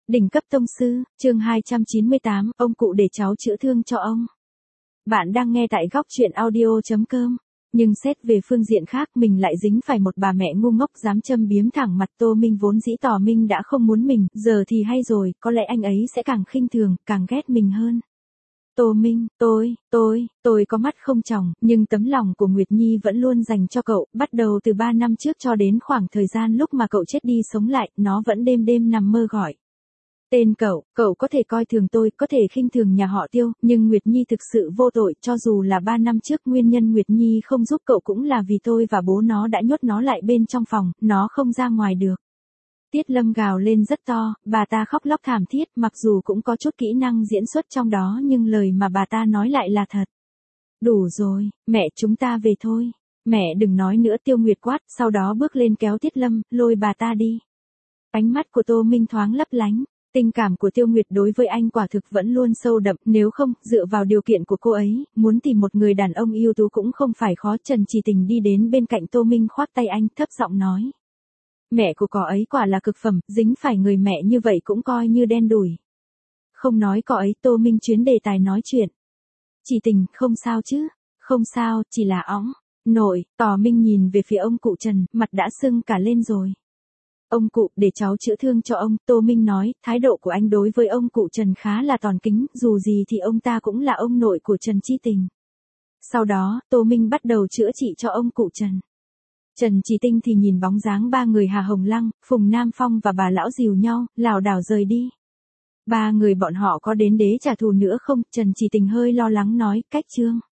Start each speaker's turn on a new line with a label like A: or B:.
A: Đỉnh cấp tông sư, chương 298, ông cụ để cháu chữa thương cho ông. Bạn đang nghe tại góc truyện audio.com. Nhưng xét về phương diện khác mình lại dính phải một bà mẹ ngu ngốc dám châm biếm thẳng mặt Tô Minh, vốn dĩ tỏ Minh đã không muốn mình, giờ thì hay rồi, có lẽ anh ấy sẽ càng khinh thường, càng ghét mình hơn. Tô Minh, tôi có mắt không tròng, nhưng tấm lòng của Nguyệt Nhi vẫn luôn dành cho cậu, bắt đầu từ 3 năm trước cho đến khoảng thời gian lúc mà cậu chết đi sống lại, nó vẫn đêm đêm nằm mơ gọi. Tên cậu có thể coi thường tôi, có thể khinh thường nhà họ Tiêu, nhưng Nguyệt Nhi thực sự vô tội, cho dù là 3 năm trước nguyên nhân Nguyệt Nhi không giúp cậu cũng là vì tôi và bố nó đã nhốt nó lại bên trong phòng, nó không ra ngoài được. Tiết Lâm gào lên rất to, bà ta khóc lóc thảm thiết, mặc dù cũng có chút kỹ năng diễn xuất trong đó nhưng lời mà bà ta nói lại là thật. Đủ rồi, mẹ, chúng ta về thôi. Mẹ đừng nói nữa, Tiêu Nguyệt quát, sau đó bước lên kéo Tiết Lâm, lôi bà ta đi. Ánh mắt của Tô Minh thoáng lấp lánh. Tình cảm của Tiêu Nguyệt đối với anh quả thực vẫn luôn sâu đậm, nếu không, dựa vào điều kiện của cô ấy, muốn tìm một người đàn ông ưu tú cũng không phải khó. Trần Chỉ Tình đi đến bên cạnh Tô Minh khoác tay anh, thấp giọng nói. Mẹ của cậu ấy quả là cực phẩm, dính phải người mẹ như vậy cũng coi như đen đủi. Không nói cậu ấy, Tô Minh chuyến đề tài nói chuyện. Chỉ Tình, không sao chứ? Không sao, chỉ là óng. Nội, Tò Minh nhìn về phía ông cụ Trần, mặt đã sưng cả lên rồi. Ông cụ, để cháu chữa thương cho ông, Tô Minh nói, thái độ của anh đối với ông cụ Trần khá là tòn kính, dù gì thì ông ta cũng là ông nội của Trần Chi Tình. Sau đó, Tô Minh bắt đầu chữa trị cho ông cụ Trần. Trần Chỉ Tinh thì nhìn bóng dáng ba người Hà Hồng Lăng, Phùng Nam Phong và bà lão dìu nhau, lảo đảo rời đi. Ba người bọn họ có đến đế trả thù nữa không? Trần Chỉ Tình hơi lo lắng nói, cách Trương